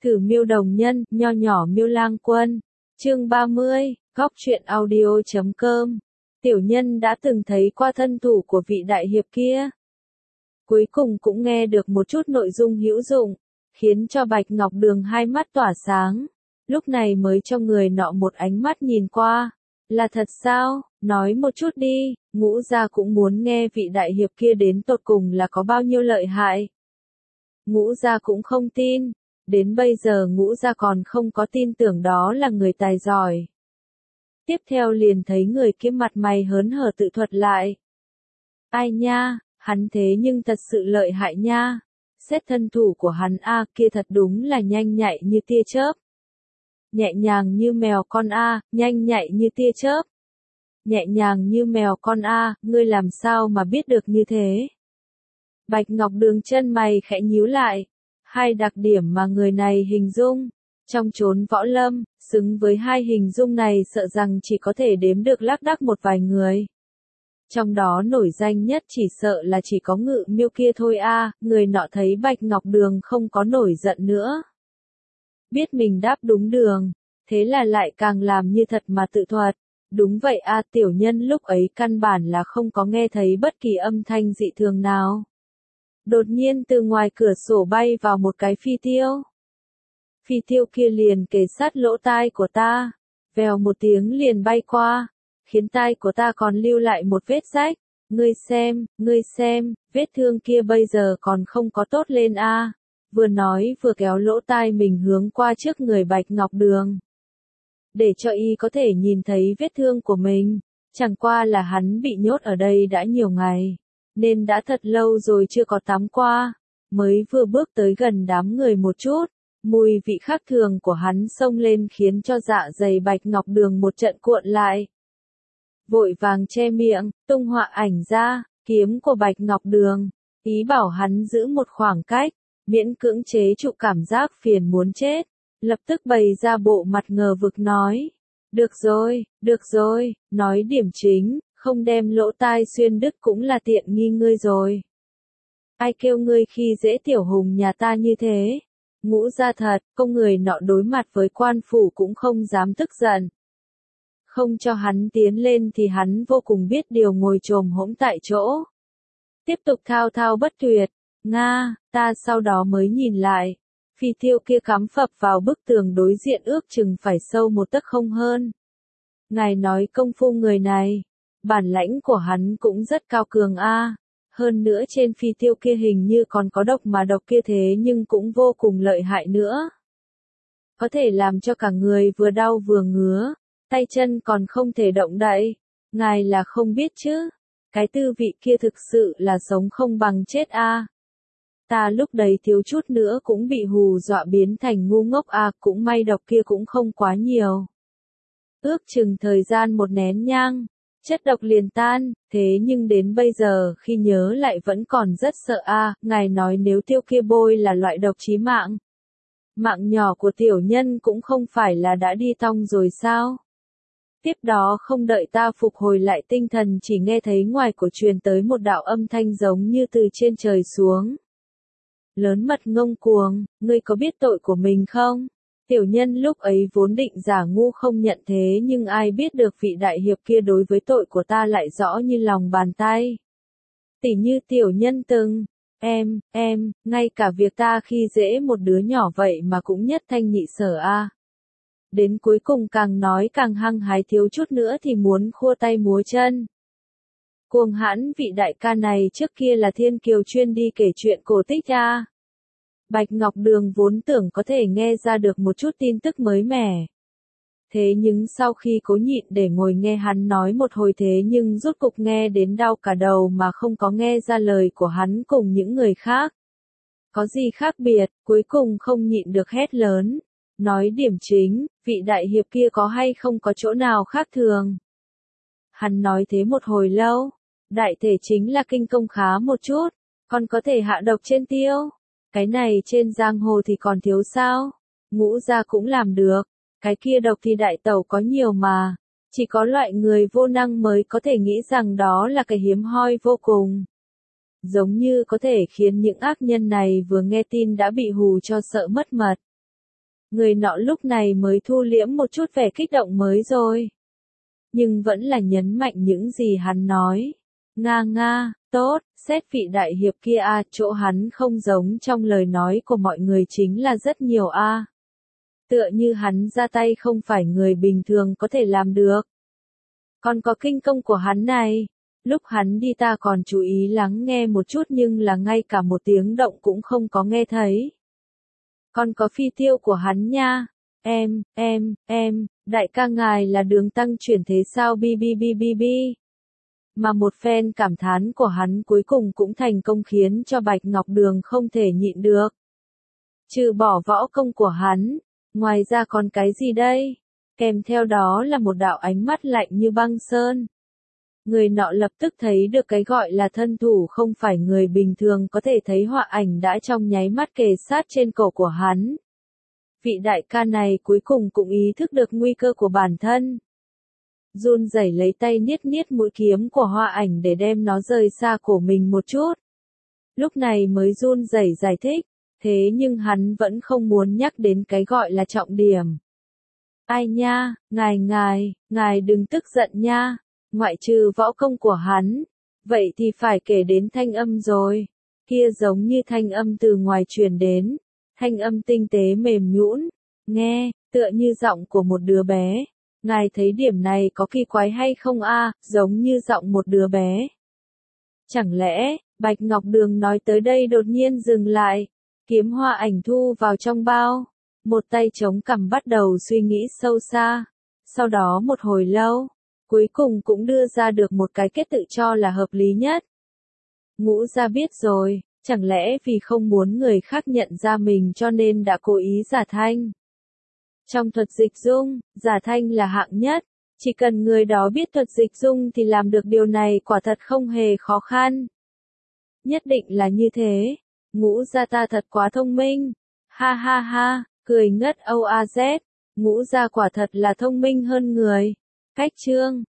Thử miêu đồng nhân, nho nhỏ miêu lang quân. Chương 30, góc truyện audio.com. Tiểu nhân đã từng thấy qua thân thủ của vị đại hiệp kia. Cuối cùng cũng nghe được một chút nội dung hữu dụng, khiến cho Bạch Ngọc Đường hai mắt tỏa sáng. Lúc này mới cho người nọ một ánh mắt nhìn qua. Là thật sao? Nói một chút đi, Ngũ gia cũng muốn nghe vị đại hiệp kia đến tột cùng là có bao nhiêu lợi hại. Ngũ gia cũng không tin. Đến bây giờ Ngũ gia còn không có tin tưởng đó là người tài giỏi. Tiếp theo liền thấy người kia mặt mày hớn hở tự thuật lại. Ai nha, hắn thế nhưng thật sự lợi hại nha. Xét thân thủ của hắn kia thật đúng là nhanh nhạy như tia chớp. Nhẹ nhàng như mèo con nhanh nhạy như tia chớp. Nhẹ nhàng như mèo con ngươi làm sao mà biết được như thế? Bạch Ngọc Đường chân mày khẽ nhíu lại. Hai đặc điểm mà người này hình dung, trong chốn võ lâm, xứng với hai hình dung này sợ rằng chỉ có thể đếm được lác đác một vài người. Trong đó nổi danh nhất chỉ sợ là chỉ có Ngự Miêu kia thôi người nọ thấy Bạch Ngọc Đường không có nổi giận nữa. Biết mình đáp đúng đường, thế là lại càng làm như thật mà tự thuật. Đúng vậy tiểu nhân lúc ấy căn bản là không có nghe thấy bất kỳ âm thanh dị thường nào. Đột nhiên từ ngoài cửa sổ bay vào một cái phi tiêu. Phi tiêu kia liền kề sát lỗ tai của ta, vèo một tiếng liền bay qua, khiến tai của ta còn lưu lại một vết rách. Ngươi xem, vết thương kia bây giờ còn không có tốt lên Vừa nói vừa kéo lỗ tai mình hướng qua trước người Bạch Ngọc Đường. Để cho y có thể nhìn thấy vết thương của mình, chẳng qua là hắn bị nhốt ở đây đã nhiều ngày. Nên đã thật lâu rồi chưa có tắm qua, mới vừa bước tới gần đám người một chút, mùi vị khác thường của hắn xông lên khiến cho dạ dày Bạch Ngọc Đường một trận cuộn lại. Vội vàng che miệng, tung họa ảnh ra, kiếm của Bạch Ngọc Đường, ý bảo hắn giữ một khoảng cách, miễn cưỡng chế trụ cảm giác phiền muốn chết, lập tức bày ra bộ mặt ngờ vực nói. Được rồi, nói điểm chính. Không đem lỗ tai xuyên đứt cũng là tiện nghi ngươi rồi. Ai kêu ngươi khi dễ tiểu hùng nhà ta như thế? Ngũ gia thật, công người nọ đối mặt với quan phủ cũng không dám tức giận. Không cho hắn tiến lên thì hắn vô cùng biết điều ngồi chồm hỗn tại chỗ. Tiếp tục thao thao bất tuyệt. Ta sau đó mới nhìn lại. Phi tiêu kia cắm phập vào bức tường đối diện ước chừng phải sâu một tấc không hơn. Ngài nói công phu người này. Bản lãnh của hắn cũng rất cao cường hơn nữa trên phi tiêu kia hình như còn có độc mà độc kia thế nhưng cũng vô cùng lợi hại nữa. Có thể làm cho cả người vừa đau vừa ngứa, tay chân còn không thể động đậy. Ngài là không biết chứ, cái tư vị kia thực sự là sống không bằng chết Ta lúc đấy thiếu chút nữa cũng bị hù dọa biến thành ngu ngốc cũng may độc kia cũng không quá nhiều. Ước chừng thời gian một nén nhang. Chất độc liền tan, thế nhưng đến bây giờ khi nhớ lại vẫn còn rất sợ ngài nói nếu tiêu kia bôi là loại độc chí mạng. Mạng nhỏ của tiểu nhân cũng không phải là đã đi tong rồi sao? Tiếp đó không đợi ta phục hồi lại tinh thần chỉ nghe thấy ngoài cổ truyền tới một đạo âm thanh giống như từ trên trời xuống. Lớn mật ngông cuồng, ngươi có biết tội của mình không? Tiểu nhân lúc ấy vốn định giả ngu không nhận thế nhưng ai biết được vị đại hiệp kia đối với tội của ta lại rõ như lòng bàn tay. Tỉ như tiểu nhân từng, ngay cả việc ta khi dễ một đứa nhỏ vậy mà cũng nhất thanh nhị sở Đến cuối cùng càng nói càng hăng hái thiếu chút nữa thì muốn khua tay múa chân. Cuồng hãn vị đại ca này trước kia là thiên kiều chuyên đi kể chuyện cổ tích Bạch Ngọc Đường vốn tưởng có thể nghe ra được một chút tin tức mới mẻ. Thế nhưng sau khi cố nhịn để ngồi nghe hắn nói một hồi thế nhưng rốt cục nghe đến đau cả đầu mà không có nghe ra lời của hắn cùng những người khác. Có gì khác biệt, cuối cùng không nhịn được hét lớn. Nói điểm chính, vị đại hiệp kia có hay không có chỗ nào khác thường. Hắn nói thế một hồi lâu. Đại thể chính là kinh công khá một chút, còn có thể hạ độc trên tiêu. Cái này trên giang hồ thì còn thiếu sao? Ngũ gia cũng làm được. Cái kia độc thì đại tẩu có nhiều mà. Chỉ có loại người vô năng mới có thể nghĩ rằng đó là cái hiếm hoi vô cùng. Giống như có thể khiến những ác nhân này vừa nghe tin đã bị hù cho sợ mất mật. Người nọ lúc này mới thu liễm một chút vẻ kích động mới rồi. Nhưng vẫn là nhấn mạnh những gì hắn nói. Nga nga, tốt, xét vị đại hiệp kia chỗ hắn không giống trong lời nói của mọi người chính là rất nhiều Tựa như hắn ra tay không phải người bình thường có thể làm được. Còn có kinh công của hắn này. Lúc hắn đi ta còn chú ý lắng nghe một chút nhưng là ngay cả một tiếng động cũng không có nghe thấy. Còn có phi tiêu của hắn nha. Đại ca ngài là Đường Tăng chuyển thế sao bi. Mà một phen cảm thán của hắn cuối cùng cũng thành công khiến cho Bạch Ngọc Đường không thể nhịn được. Trừ bỏ võ công của hắn, ngoài ra còn cái gì đây? Kèm theo đó là một đạo ánh mắt lạnh như băng sơn. Người nọ lập tức thấy được cái gọi là thân thủ không phải người bình thường có thể thấy, họa ảnh đã trong nháy mắt kề sát trên cổ của hắn. Vị đại ca này cuối cùng cũng ý thức được nguy cơ của bản thân. Run rẩy lấy tay niết mũi kiếm của họa ảnh để đem nó rời xa cổ mình một chút. Lúc này mới run rẩy giải thích, thế nhưng hắn vẫn không muốn nhắc đến cái gọi là trọng điểm. Ai nha, ngài đừng tức giận nha. Ngoại trừ võ công của hắn, vậy thì phải kể đến thanh âm rồi. Kia giống như thanh âm từ ngoài truyền đến, thanh âm tinh tế mềm nhũn, nghe, tựa như giọng của một đứa bé. Ngài thấy điểm này có kỳ quái hay không giống như giọng một đứa bé. Chẳng lẽ, Bạch Ngọc Đường nói tới đây đột nhiên dừng lại, kiếm hoa ảnh thu vào trong bao, một tay chống cằm bắt đầu suy nghĩ sâu xa. Sau đó một hồi lâu, cuối cùng cũng đưa ra được một cái kết tự cho là hợp lý nhất. Ngũ gia biết rồi, chẳng lẽ vì không muốn người khác nhận ra mình cho nên đã cố ý giả thanh. Trong thuật dịch dung, giả thanh là hạng nhất, chỉ cần người đó biết thuật dịch dung thì làm được điều này quả thật không hề khó khăn. Nhất định là như thế, Ngũ gia ta thật quá thông minh, ha ha ha, cười ngất OAZ, Ngũ gia quả thật là thông minh hơn người. Cách chương